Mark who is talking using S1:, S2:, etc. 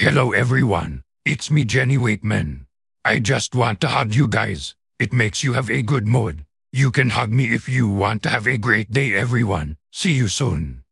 S1: Hello everyone, it's me Jenny Wakeman. I just want to hug you guys. It makes you have a good mood. You can hug me if you want to have a great day everyone. See you soon.